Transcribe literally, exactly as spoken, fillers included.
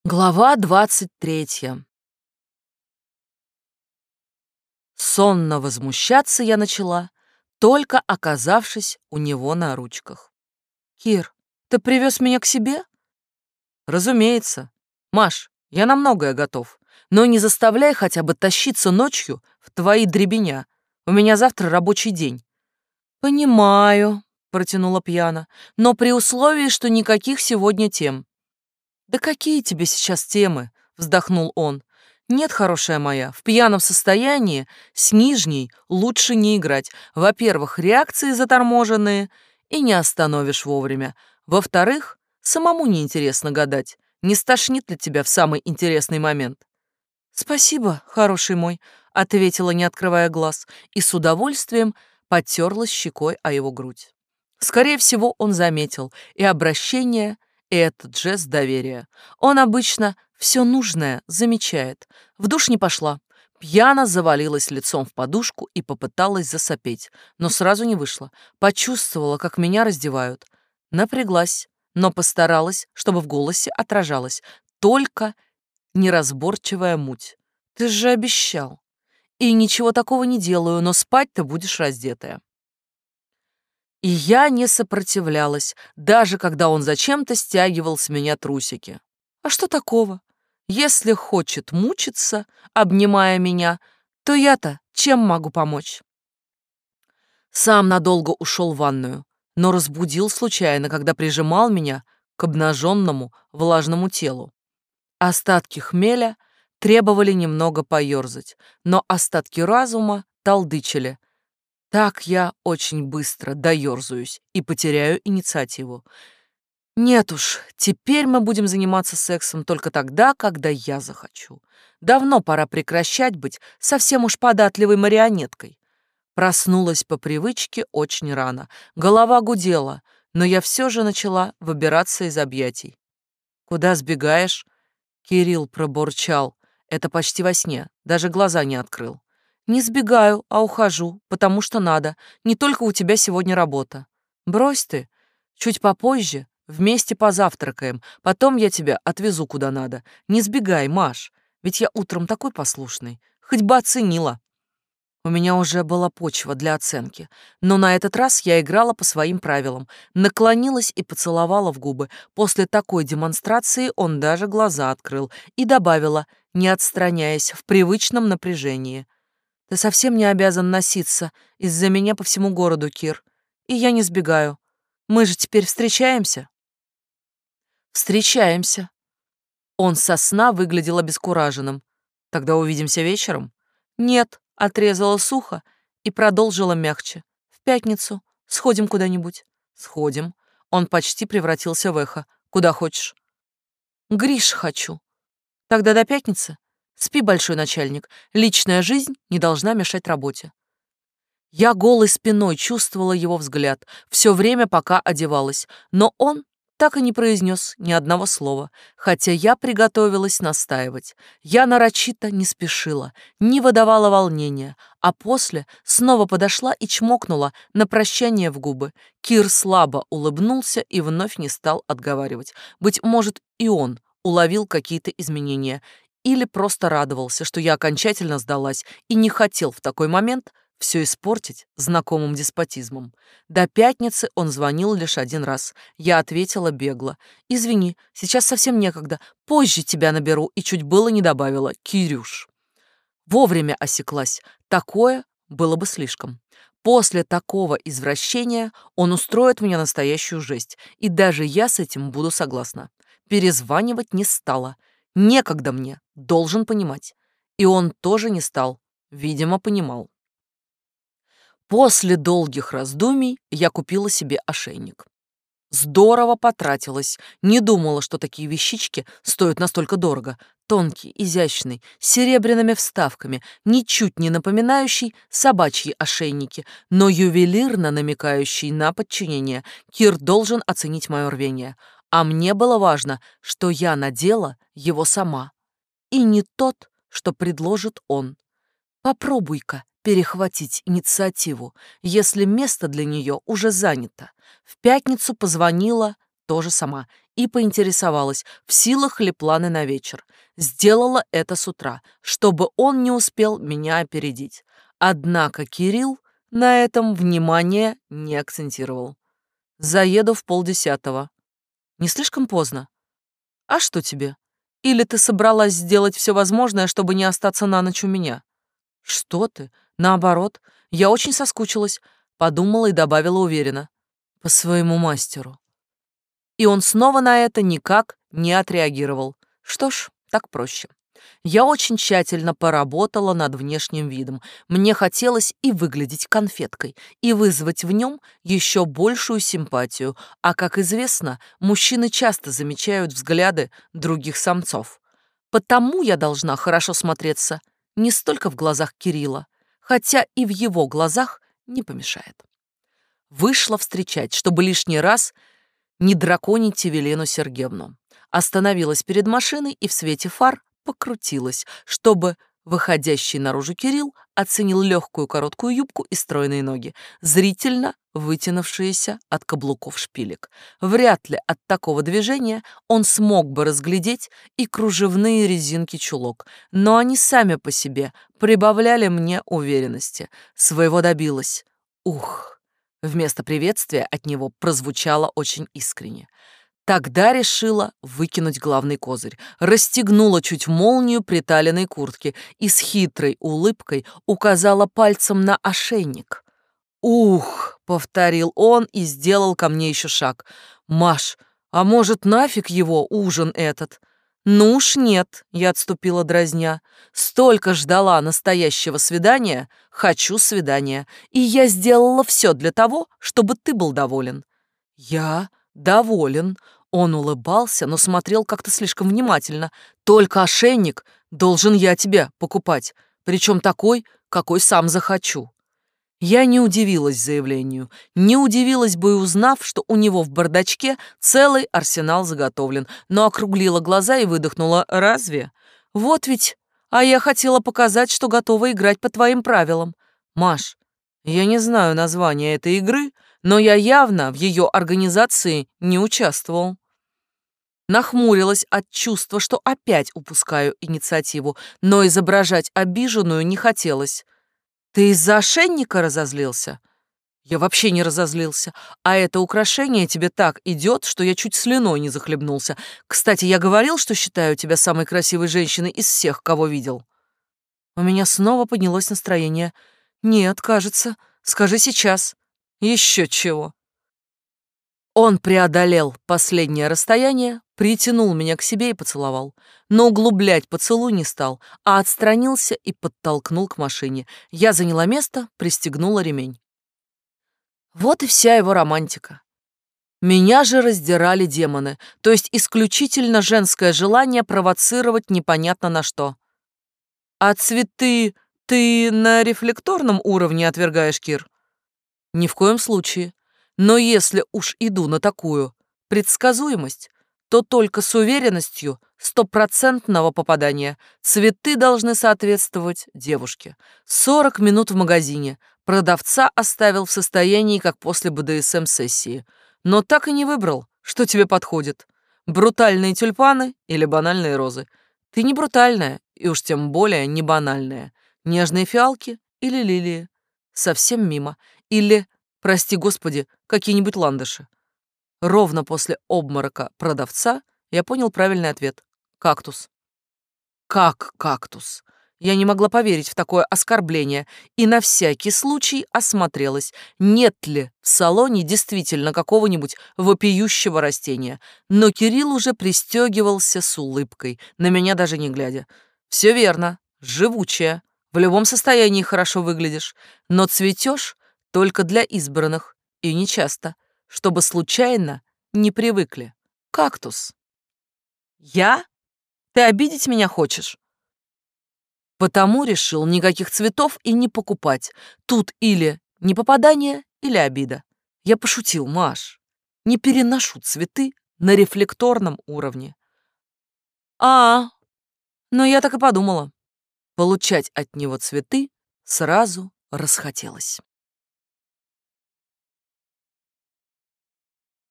Глава двадцать третья. Сонно возмущаться я начала, только оказавшись у него на ручках. «Кир, ты привез меня к себе?» «Разумеется. Маш, я на многое готов, но не заставляй хотя бы тащиться ночью в твои дребеня. У меня завтра рабочий день». «Понимаю», — протянула пьяно, «но при условии, что никаких сегодня тем». «Да какие тебе сейчас темы?» — вздохнул он. «Нет, хорошая моя, в пьяном состоянии с нижней лучше не играть. Во-первых, реакции заторможенные и не остановишь вовремя. Во-вторых, самому неинтересно гадать, не стошнит ли тебя в самый интересный момент». «Спасибо, хороший мой», — ответила, не открывая глаз, и с удовольствием потерлась щекой о его грудь. Скорее всего, он заметил и обращение, и этот жест доверия. Он обычно все нужное замечает. В душ не пошла. Пьяно завалилась лицом в подушку и попыталась засопеть, но сразу не вышла. Почувствовала, как меня раздевают. Напряглась, но постаралась, чтобы в голосе отражалась только неразборчивая муть. «Ты же обещал. И ничего такого не делаю, но спать ты будешь раздетая». И я не сопротивлялась, даже когда он зачем-то стягивал с меня трусики. А что такого? Если хочет мучиться, обнимая меня, то я-то чем могу помочь? Сам надолго ушел в ванную, но разбудил случайно, когда прижимал меня к обнаженному влажному телу. Остатки хмеля требовали немного поерзать, но остатки разума толдычили. Так я очень быстро доерзаюсь и потеряю инициативу. Нет уж, теперь мы будем заниматься сексом только тогда, когда я захочу. Давно пора прекращать быть совсем уж податливой марионеткой. Проснулась по привычке очень рано. Голова гудела, но я все же начала выбираться из объятий. «Куда сбегаешь?» Кирилл пробурчал. Это почти во сне, даже глаза не открыл. «Не сбегаю, а ухожу, потому что надо. Не только у тебя сегодня работа. Брось ты. Чуть попозже вместе позавтракаем, потом я тебя отвезу куда надо. Не сбегай, Маш, ведь я утром такой послушный. Хоть бы оценила». У меня уже была почва для оценки, но на этот раз я играла по своим правилам, наклонилась и поцеловала в губы. После такой демонстрации он даже глаза открыл и добавила, не отстраняясь, в привычном напряжении. «Ты совсем не обязан носиться из-за меня по всему городу, Кир. И я не сбегаю. Мы же теперь встречаемся?» «Встречаемся». Он со сна выглядел обескураженным. «Тогда увидимся вечером?» «Нет», — отрезала сухо и продолжила мягче. «В пятницу. Сходим куда-нибудь». «Сходим». Он почти превратился в эхо. «Куда хочешь?» «Гриш хочу». «Тогда до пятницы. Спи, большой начальник. Личная жизнь не должна мешать работе». Я голой спиной чувствовала его взгляд все время, пока одевалась, но он так и не произнес ни одного слова, хотя я приготовилась настаивать. Я нарочито не спешила, не выдавала волнения, а после снова подошла и чмокнула на прощание в губы. Кир слабо улыбнулся и вновь не стал отговаривать. Быть может, и он уловил какие-то изменения или просто радовался, что я окончательно сдалась и не хотел в такой момент все испортить знакомым деспотизмом. До пятницы он звонил лишь один раз. Я ответила бегло. «Извини, сейчас совсем некогда. Позже тебя наберу», и чуть было не добавила «Кирюш». Вовремя осеклась. Такое было бы слишком. После такого извращения он устроит мне настоящую жесть, и даже я с этим буду согласна. Перезванивать не стала. Некогда мне, должен понимать. И он тоже не стал. Видимо, понимал. После долгих раздумий я купила себе ошейник. Здорово потратилась. Не думала, что такие вещички стоят настолько дорого. Тонкий, изящный, с серебряными вставками, ничуть не напоминающий собачьи ошейники, но ювелирно намекающий на подчинение. Кир должен оценить мое рвение. А мне было важно, что я надела его сама. И не тот, что предложит он. Попробуй-ка перехватить инициативу, если место для нее уже занято. В пятницу позвонила тоже сама и поинтересовалась, в силах ли планы на вечер. Сделала это с утра, чтобы он не успел меня опередить. Однако Кирилл на этом внимание не акцентировал. Заеду в полдесятого. Не слишком поздно? А что тебе? Или ты собралась сделать все возможное, чтобы не остаться на ночь у меня? Что ты? Наоборот, я очень соскучилась, подумала и добавила уверенно. По своему мастеру. И он снова на это никак не отреагировал. Что ж, так проще. Я очень тщательно поработала над внешним видом. Мне хотелось и выглядеть конфеткой, и вызвать в нем еще большую симпатию. А, как известно, мужчины часто замечают взгляды других самцов. Потому я должна хорошо смотреться не столько в глазах Кирилла, хотя и в его глазах не помешает. Вышла встречать, чтобы лишний раз не драконить Евелену Сергеевну. Остановилась перед машиной и в свете фар покрутилась, чтобы выходящий наружу Кирилл оценил легкую короткую юбку и стройные ноги, зрительно вытянувшиеся от каблуков шпилек. Вряд ли от такого движения он смог бы разглядеть и кружевные резинки чулок, но они сами по себе прибавляли мне уверенности. Своего добилась. Ух! Вместо приветствия от него прозвучало очень искренне. Тогда решила выкинуть главный козырь, расстегнула чуть молнию приталенной куртки и с хитрой улыбкой указала пальцем на ошейник. «Ух!» — повторил он и сделал ко мне еще шаг. «Маш, а может, нафиг его ужин этот?» «Ну уж нет», — я отступила дразня. «Столько ждала настоящего свидания, хочу свидания, и я сделала все для того, чтобы ты был доволен». «Я доволен», — он улыбался, но смотрел как-то слишком внимательно. «Только ошейник должен я тебе покупать, причем такой, какой сам захочу». Я не удивилась заявлению, не удивилась бы и узнав, что у него в бардачке целый арсенал заготовлен, но округлила глаза и выдохнула: «Разве? Вот ведь, а я хотела показать, что готова играть по твоим правилам. Маш, я не знаю названия этой игры, но я явно в ее организации не участвовал». Нахмурилась от чувства, что опять упускаю инициативу, но изображать обиженную не хотелось. «Ты из-за ошейника разозлился?» «Я вообще не разозлился. А это украшение тебе так идет, что я чуть слюной не захлебнулся. Кстати, я говорил, что считаю тебя самой красивой женщиной из всех, кого видел». У меня снова поднялось настроение. «Нет, кажется. Скажи сейчас». «Еще чего». Он преодолел последнее расстояние, притянул меня к себе и поцеловал. Но углублять поцелуй не стал, а отстранился и подтолкнул к машине. Я заняла место, пристегнула ремень. Вот и вся его романтика. Меня же раздирали демоны, то есть исключительно женское желание провоцировать непонятно на что. «А цветы ты на рефлекторном уровне отвергаешь, Кир?» «Ни в коем случае. Но если уж иду на такую предсказуемость, то только с уверенностью стопроцентного попадания. Цветы должны соответствовать девушке. Сорок минут в магазине. Продавца оставил в состоянии, как после бэ дэ эс эм-сессии. Но так и не выбрал, что тебе подходит. Брутальные тюльпаны или банальные розы. Ты не брутальная, и уж тем более не банальная. Нежные фиалки или лилии. Совсем мимо. Или, прости господи, какие-нибудь ландыши. Ровно после обморока продавца я понял правильный ответ. Кактус. Как кактус? Я не могла поверить в такое оскорбление и на всякий случай осмотрелась, нет ли в салоне действительно какого-нибудь вопиющего растения. Но Кирилл уже пристегивался с улыбкой, на меня даже не глядя. Все верно, живучая. В любом состоянии хорошо выглядишь, но цветешь только для избранных, и нечасто, чтобы случайно не привыкли. Кактус. Я? Ты обидеть меня хочешь? Потому решил никаких цветов и не покупать. Тут или непопадание, или обида. Я пошутил, Маш. Не переношу цветы на рефлекторном уровне. А, но я так и подумала. Получать от него цветы сразу расхотелось.